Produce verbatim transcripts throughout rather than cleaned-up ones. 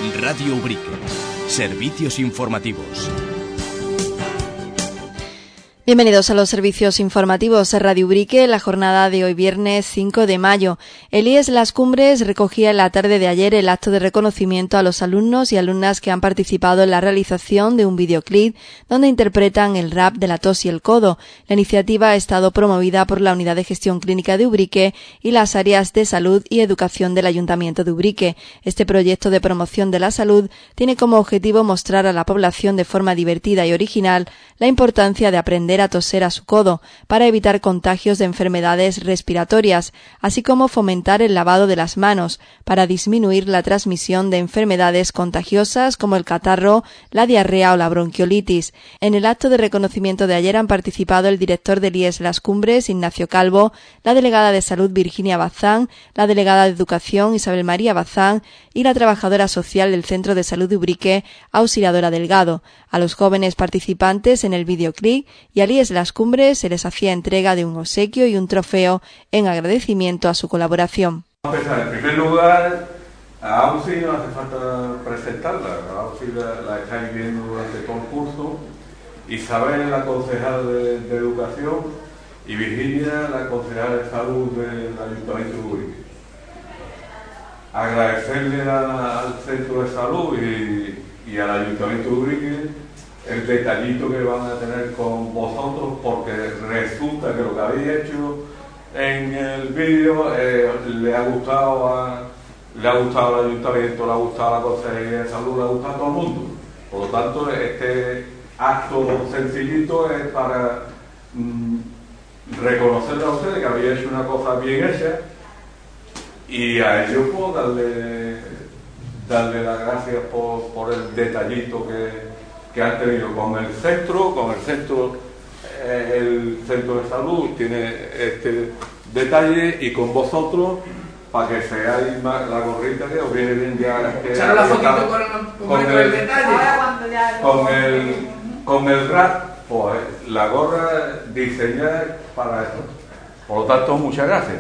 Radio Ubrique. Servicios informativos. Bienvenidos a los servicios informativos de Radio Ubrique. La jornada de hoy viernes cinco de mayo. El I E S Las Cumbres recogía en la tarde de ayer el acto de reconocimiento a los alumnos y alumnas que han participado en la realización de un videoclip donde interpretan el rap de la tos y el codo. La iniciativa ha estado promovida por la Unidad de Gestión Clínica de Ubrique y las áreas de salud y educación del Ayuntamiento de Ubrique. Este proyecto de promoción de la salud tiene como objetivo mostrar a la población de forma divertida y original la importancia de aprender a toser a su codo para evitar contagios de enfermedades respiratorias, así como fomentar el lavado de las manos para disminuir la transmisión de enfermedades contagiosas como el catarro, la diarrea o la bronquiolitis. En el acto de reconocimiento de ayer han participado el director del I E S Las Cumbres, Ignacio Calvo, la delegada de Salud, Virginia Bazán, la delegada de Educación, Isabel María Bazán, y la trabajadora social del Centro de Salud de Ubrique, Auxiliadora Delgado. A los jóvenes participantes en el videoclip y al I E S Las Cumbres se les hacía entrega de un obsequio y un trofeo en agradecimiento a su colaboración. Vamos a empezar. En primer lugar, a AUSI no hace falta presentarla. A AUSI la, la estáis viendo durante todo el curso. Isabel, la concejal de, de Educación, y Virginia, la concejal de Salud del Ayuntamiento de Ubrique. Agradecerle a, al Centro de Salud y, y al Ayuntamiento de Ubrique el detallito que van a tener con vosotros, porque resulta que lo que habéis hecho en el vídeo eh, le ha gustado a, le ha gustado al Ayuntamiento, le ha gustado a la Consejería de Salud, le ha gustado a todo el mundo. Por lo tanto, este acto sencillito es para mm, reconocerle a ustedes que habéis hecho una cosa bien hecha, y a ellos puedo darle, darle las gracias por, por el detallito que que han tenido con el centro, con el centro, eh, el centro de salud tiene este detalle, y con vosotros, para que seáis más la gorrita que os viene bien ya. Echar la fotito con, con, con el, el detalle. Con el, con el rap, pues la gorra diseñada para esto. Por lo tanto, muchas gracias.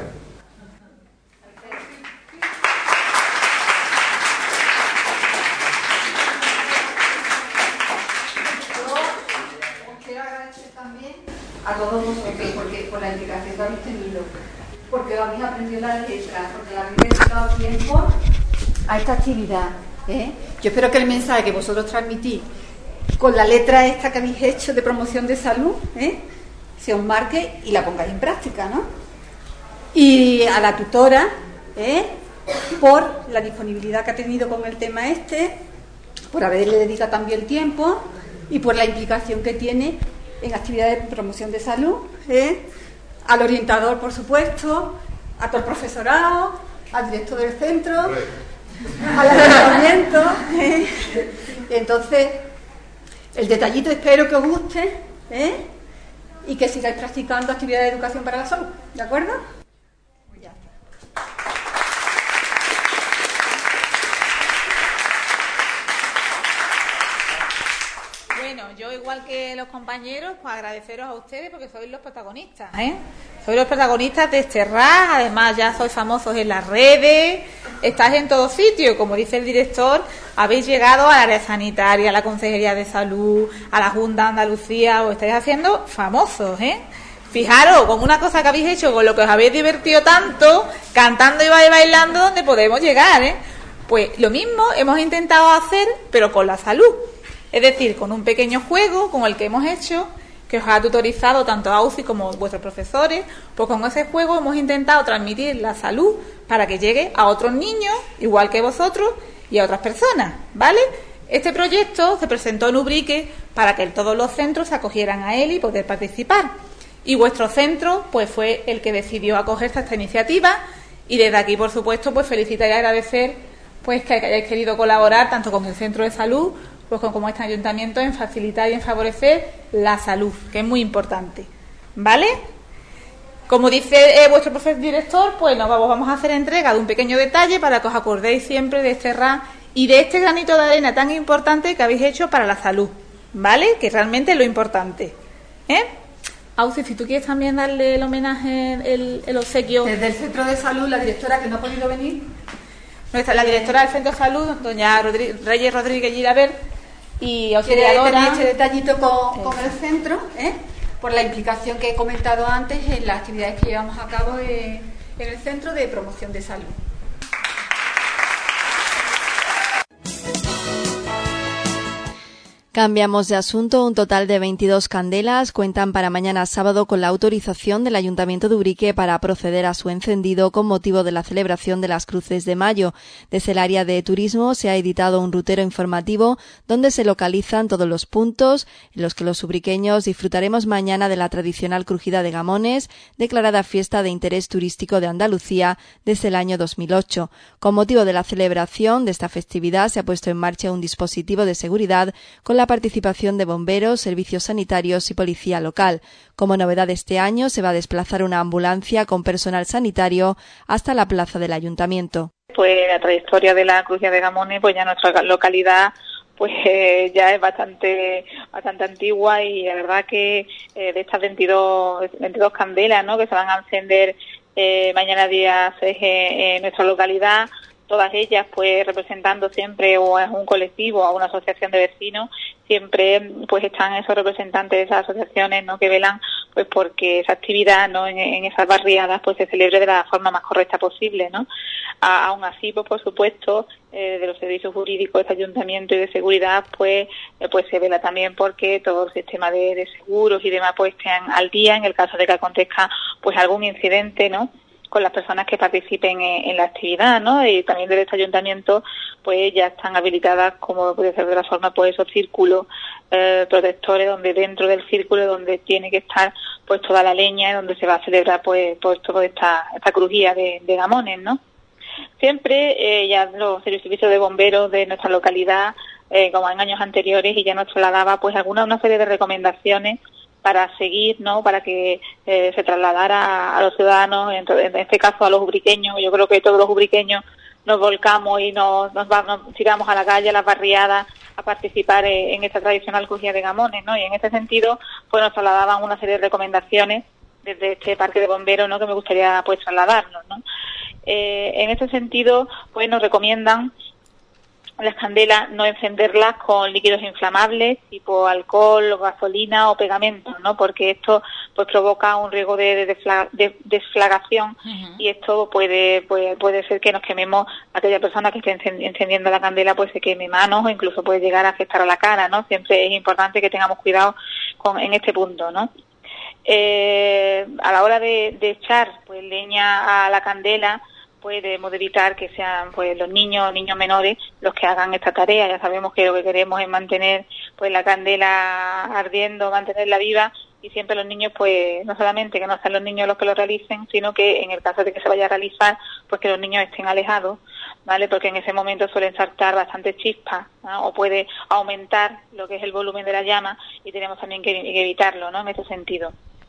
A todos vosotros, porque por la implicación que habéis tenido, porque habéis aprendido la letra, porque le habéis dedicado tiempo a esta actividad, ¿eh? Yo espero que el mensaje que vosotros transmitís con la letra esta que habéis hecho de promoción de salud, ¿eh? se os marque y la pongáis en práctica, ¿no? Y a la tutora, ¿eh? por la disponibilidad que ha tenido con el tema este, por haberle dedicado también el tiempo y por la implicación que tiene en actividades de promoción de salud, ¿eh? al orientador, por supuesto, a todo el profesorado, al director del centro, al ayuntamiento. ¿eh? Entonces, el detallito espero que os guste, ¿eh? y que sigáis practicando actividades de educación para la salud, ¿de acuerdo? Ya está. Bueno, yo igual que los compañeros, pues agradeceros a ustedes porque sois los protagonistas, ¿eh? Sois los protagonistas de este R A S, además ya sois famosos en las redes, estáis en todos sitios, como dice el director, habéis llegado al área sanitaria, a la Consejería de Salud, a la Junta de Andalucía, os estáis haciendo famosos, ¿eh? Fijaros, con una cosa que habéis hecho, con lo que os habéis divertido tanto, cantando y bailando, donde podemos llegar, ¿eh? Pues lo mismo hemos intentado hacer, pero con la salud. Es decir, con un pequeño juego, como el que hemos hecho, que os ha tutorizado tanto A U C I como vuestros profesores, pues con ese juego hemos intentado transmitir la salud para que llegue a otros niños, igual que vosotros, y a otras personas, ¿vale? Este proyecto se presentó en Ubrique para que todos los centros se acogieran a él y poder participar. Y vuestro centro, pues fue el que decidió acogerse a esta iniciativa, y desde aquí, por supuesto, pues felicitar y agradecer pues que hayáis querido colaborar tanto con el centro de salud pues como este ayuntamiento en facilitar y en favorecer la salud, que es muy importante, ¿vale? Como dice eh, vuestro profesor director, pues nos vamos, vamos a hacer entrega de un pequeño detalle para que os acordéis siempre de este R A y de este granito de arena tan importante que habéis hecho para la salud, ¿vale? Que realmente es lo importante, ¿eh? Ausi, si tú quieres también darle el homenaje, el, el obsequio. Desde el centro de salud, la directora que no ha podido venir, nuestra, la directora del Centro de Salud, doña Rodri, Reyes Rodríguez Girabert, y auxiliadora. Quiere tener este detallito con, con el centro, ¿eh? Por la implicación que he comentado antes en las actividades que llevamos a cabo en, en el Centro de Promoción de Salud. Cambiamos de asunto. Un total de veintidós candelas cuentan para mañana sábado con la autorización del Ayuntamiento de Ubrique para proceder a su encendido con motivo de la celebración de las Cruces de Mayo. Desde el área de turismo se ha editado un rutero informativo donde se localizan todos los puntos en los que los ubriqueños disfrutaremos mañana de la tradicional crujida de gamones, declarada fiesta de interés turístico de Andalucía desde el año dos mil ocho. Con motivo de la celebración de esta festividad se ha puesto en marcha un dispositivo de seguridad con la la participación de bomberos, servicios sanitarios y policía local. Como novedad este año, se va a desplazar una ambulancia con personal sanitario hasta la plaza del Ayuntamiento. Pues la trayectoria de la crujida de gamones, pues ya nuestra localidad pues eh, ya es bastante bastante antigua, y la verdad que eh, de estas veintidós, veintidós candelas, ¿no?, que se van a encender eh, mañana día seis en nuestra localidad, todas ellas pues representando siempre o a un colectivo o a una asociación de vecinos, siempre pues están esos representantes de esas asociaciones, ¿no?, que velan pues porque esa actividad, ¿no?, en, en esas barriadas pues se celebre de la forma más correcta posible, ¿no? A, aún así, pues por supuesto, eh, de los servicios jurídicos de este ayuntamiento y de seguridad, pues eh, pues se vela también porque todo el sistema de, de seguros y demás pues estén al día en el caso de que acontezca pues algún incidente, ¿no?, con las personas que participen en, en la actividad, ¿no? Y también desde este ayuntamiento pues ya están habilitadas, como puede ser de la forma, pues esos círculos eh, protectores, donde dentro del círculo donde tiene que estar pues toda la leña y donde se va a celebrar pues, pues toda esta, esta crujía de, de gamones, ¿no? Siempre eh, ya los servicios de bomberos de nuestra localidad, eh, como en años anteriores, y ya nos trasladaba pues alguna una serie de recomendaciones para seguir, ¿no?, para que eh, se trasladara a los ciudadanos, en, en este caso a los ubriqueños. Yo creo que todos los ubriqueños nos volcamos y nos, nos, va, nos tiramos a la calle, a las barriadas, a participar en, en esta tradicional crujía de gamones, ¿no? Y en este sentido, pues nos trasladaban una serie de recomendaciones desde este parque de bomberos, ¿no?, que me gustaría pues trasladarnos, ¿no? Eh, en este sentido, pues nos recomiendan las candelas no encenderlas con líquidos inflamables tipo alcohol, gasolina o pegamento, ¿no?, porque esto pues provoca un riesgo de, de, desfla, de desflagación, uh-huh. y esto puede, puede puede ser que nos quememos, aquella persona que esté encendiendo la candela pues se queme manos o incluso puede llegar a afectar a la cara, ¿no? Siempre es importante que tengamos cuidado con en este punto, ¿no? Eh, a la hora de, de echar pues leña a la candela, pues debemos de evitar que sean pues los niños niños menores los que hagan esta tarea. Ya sabemos que lo que queremos es mantener pues la candela ardiendo, mantenerla viva, y siempre los niños pues no solamente que no sean los niños los que lo realicen, sino que en el caso de que se vaya a realizar pues que los niños estén alejados, ¿vale? Porque en ese momento suelen saltar bastantes chispas, ¿no?, o puede aumentar lo que es el volumen de la llama, y tenemos también que, que evitarlo, ¿no?, en ese sentido.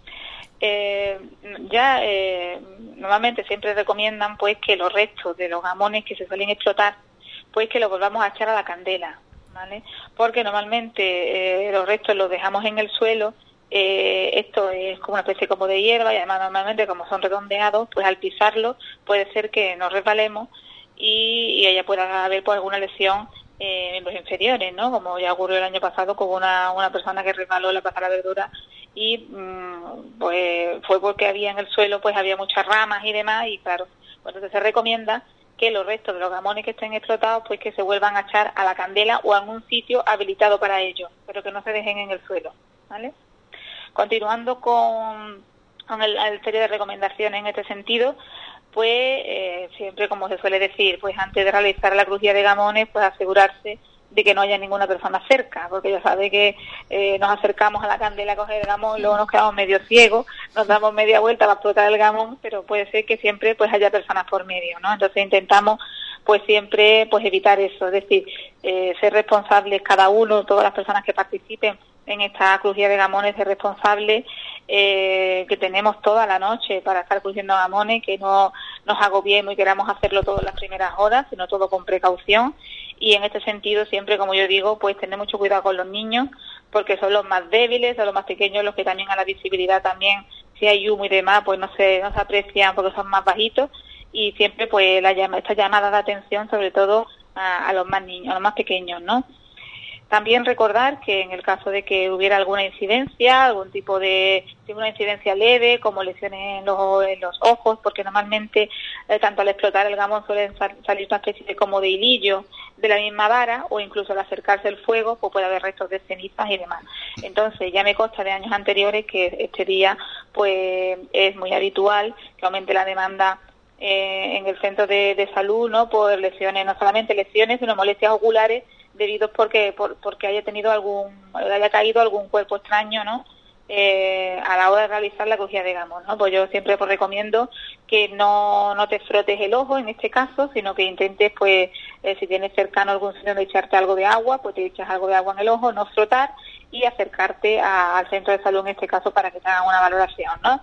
Eh, ya eh, normalmente siempre recomiendan pues que los restos de los gamones que se suelen explotar pues que los volvamos a echar a la candela, ¿vale? Porque normalmente eh, los restos los dejamos en el suelo, eh, esto es como una especie como de hierba, y además normalmente como son redondeados pues al pisarlo puede ser que nos resbalemos y, y ella pueda haber pues alguna lesión en miembros inferiores, ¿no?, como ya ocurrió el año pasado con una, una persona que resbaló en la Plaza de la Verdura y mmm, pues fue porque había en el suelo pues había muchas ramas y demás, y claro, pues entonces se recomienda que los restos de los gamones que estén explotados pues que se vuelvan a echar a la candela o a algún sitio habilitado para ello, pero que no se dejen en el suelo, ¿vale? Continuando con, con el, el serie de recomendaciones en este sentido, pues eh, siempre, como se suele decir, pues antes de realizar la crujía de gamones, pues asegurarse de que no haya ninguna persona cerca, porque ya sabe que eh, nos acercamos a la candela a coger el gamón, luego nos quedamos medio ciegos, nos damos media vuelta para explotar el gamón, pero puede ser que siempre pues haya personas por medio, ¿no? Entonces intentamos pues siempre pues evitar eso, es decir, eh, ser responsables cada uno, todas las personas que participen en esta crujía de gamones, ser responsables, eh, que tenemos toda la noche para estar crujiendo gamones, que no nos agobiemos y queramos hacerlo todo en las primeras horas, sino todo con precaución. Y en este sentido, siempre, como yo digo, pues tener mucho cuidado con los niños, porque son los más débiles, son los más pequeños, los que también a la visibilidad también, si hay humo y demás, pues no se, no se aprecian porque son más bajitos, y siempre pues la llama, esta llamada de atención sobre todo a, a los más niños, a los más pequeños, ¿no? También recordar que en el caso de que hubiera alguna incidencia, algún tipo de, de una incidencia leve, como lesiones en los, en los ojos, porque normalmente eh, tanto al explotar el gamón suelen sal, salir una especie de como de hilillo de la misma vara, o incluso al acercarse el fuego pues puede haber restos de cenizas y demás. Entonces ya me consta de años anteriores que este día pues es muy habitual que aumente la demanda eh, en el centro de, de salud, ¿no? Por lesiones, no solamente lesiones, sino molestias oculares debido porque por, porque haya tenido algún haya caído algún cuerpo extraño, ¿no? Eh, a la hora de realizar la crujía de gamón, ¿no? Pues yo siempre pues recomiendo que no no te frotes el ojo en este caso, sino que intentes pues eh, si tienes cercano algún sitio donde echarte algo de agua, pues te echas algo de agua en el ojo, no frotar y acercarte a, al centro de salud en este caso para que te hagan una valoración, ¿no?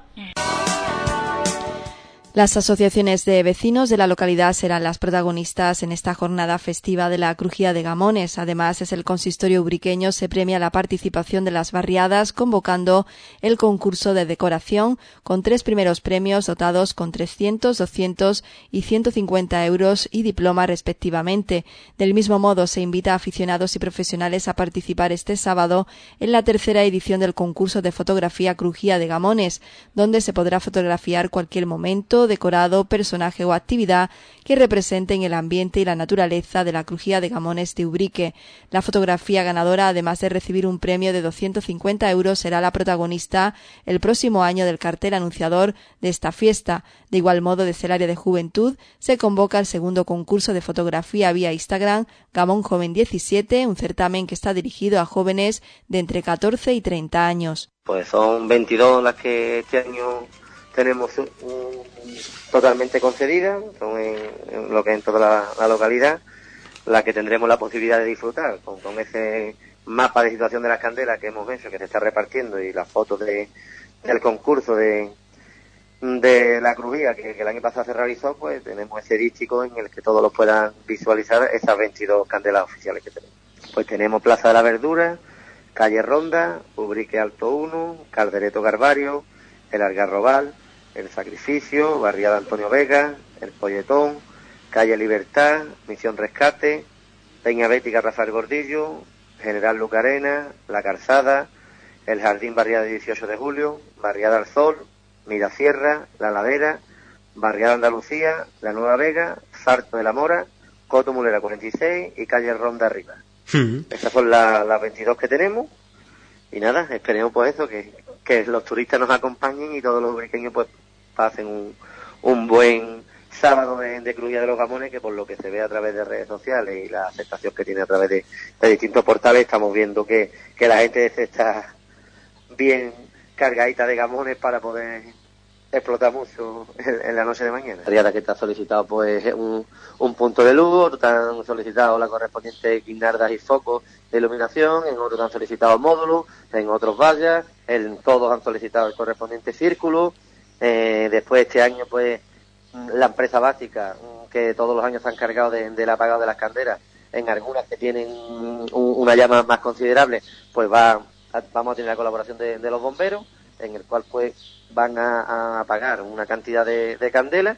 Las asociaciones de vecinos de la localidad serán las protagonistas en esta jornada festiva de la crujía de gamones. Además, es el consistorio ubriqueño se premia la participación de las barriadas convocando el concurso de decoración con tres primeros premios dotados con trescientos, doscientos y ciento cincuenta euros y diploma respectivamente. Del mismo modo, se invita a aficionados y profesionales a participar este sábado en la tercera edición del concurso de fotografía crujía de gamones, donde se podrá fotografiar cualquier momento, decorado, personaje o actividad que representen el ambiente y la naturaleza de la crujía de gamones de Ubrique. La fotografía ganadora, además de recibir un premio de doscientos cincuenta euros, será la protagonista el próximo año del cartel anunciador de esta fiesta. De igual modo, desde el área de juventud se convoca el segundo concurso de fotografía vía Instagram Gamón Joven diecisiete, un certamen que está dirigido a jóvenes de entre catorce y treinta años. Pues son veintidós las que este año tenemos um, totalmente concedidas, son en, en lo que es en toda la, la localidad, las que tendremos la posibilidad de disfrutar con, con ese mapa de situación de las candelas que hemos hecho, que se está repartiendo, y las fotos de, del concurso de, de la crujía que, que el año pasado se realizó. Pues tenemos ese dístico en el que todos los puedan visualizar esas veintidós candelas oficiales que tenemos. Pues tenemos Plaza de la Verdura, Calle Ronda, Ubrique Alto uno, Caldereto Garbario, el Algarrobal, el Sacrificio, Barriada Antonio Vega, el Polletón, Calle Libertad, Misión Rescate, Peña Bética Rafael Gordillo, General Lucarena, La Calzada, el Jardín Barriada dieciocho de julio, Barriada al Sol, Mirasierra, La Ladera, Barriada Andalucía, La Nueva Vega, Sarto de la Mora, Coto Mulera cuarenta y seis y Calle Ronda Arriba. Sí. Esas son la, las veintidós que tenemos. Y nada, esperemos pues eso, que, que los turistas nos acompañen y todos los ubriqueños pues pasen un, un buen sábado de, de crujía de los gamones, que por lo que se ve a través de redes sociales y la aceptación que tiene a través de, de distintos portales, estamos viendo que, que la gente se está bien cargadita de gamones para poder explotar mucho en, en la noche de mañana. La que está solicitado pues un, un punto de luz, otro han solicitado la correspondiente guirnaldas y focos de iluminación, en otros han solicitado módulos, en otros vallas, en todos han solicitado el correspondiente círculo. Eh, después este año pues la empresa básica, que todos los años se han encargado de, del apagado de las candelas, en algunas que tienen un, una llama más considerable, pues va a, vamos a tener la colaboración de, de los bomberos, en el cual pues van a, a apagar una cantidad de, de candelas,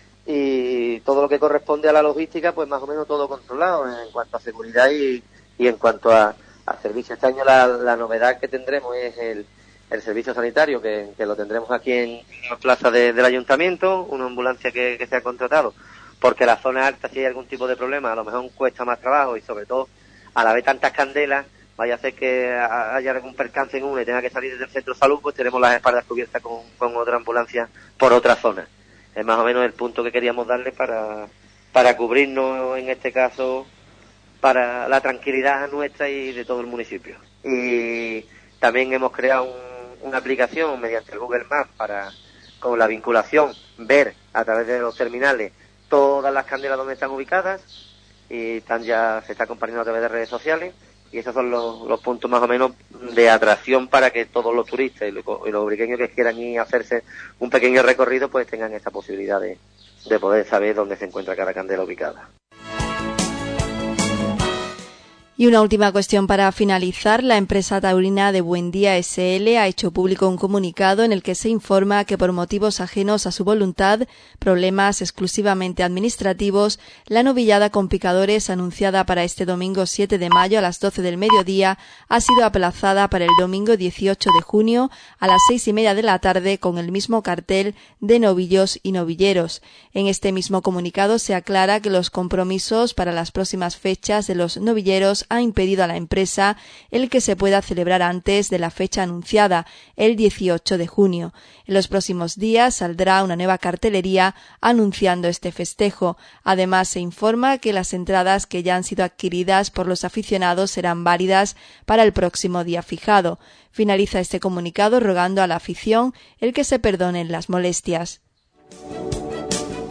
y todo lo que corresponde a la logística pues más o menos todo controlado en cuanto a seguridad y, y en cuanto a, a servicio. Este año la, la novedad que tendremos es el, el servicio sanitario, que, que lo tendremos aquí en la plaza de, del ayuntamiento, una ambulancia que, que se ha contratado, porque la zona alta, si hay algún tipo de problema, a lo mejor cuesta más trabajo, y sobre todo a la vez tantas candelas, vaya a hacer que haya algún percance en una y tenga que salir desde el centro de salud, pues tenemos las espaldas cubiertas con, con otra ambulancia por otra zona. Es más o menos el punto que queríamos darle para, para cubrirnos, en este caso, para la tranquilidad nuestra y de todo el municipio. Y también hemos creado un, una aplicación mediante el Google Maps para, con la vinculación, ver a través de los terminales todas las candelas donde están ubicadas, y están ya se está compartiendo a través de redes sociales. Y esos son los, los puntos más o menos de atracción para que todos los turistas y los, y los ubriqueños que quieran ir a hacerse un pequeño recorrido pues tengan esa posibilidad de, de poder saber dónde se encuentra cada candela ubicada. Y una última cuestión para finalizar. La empresa taurina de Buendía ese ele ha hecho público un comunicado en el que se informa que por motivos ajenos a su voluntad, problemas exclusivamente administrativos, la novillada con picadores anunciada para este domingo siete de mayo a las doce del mediodía ha sido aplazada para el domingo dieciocho de junio a las seis y media de la tarde con el mismo cartel de novillos y novilleros. En este mismo comunicado se aclara que los compromisos para las próximas fechas de los novilleros ha impedido a la empresa el que se pueda celebrar antes de la fecha anunciada, el dieciocho de junio. En los próximos días saldrá una nueva cartelería anunciando este festejo. Además, se informa que las entradas que ya han sido adquiridas por los aficionados serán válidas para el próximo día fijado. Finaliza este comunicado rogando a la afición el que se perdonen las molestias.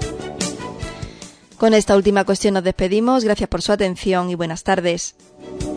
Con esta última cuestión nos despedimos. Gracias por su atención y buenas tardes.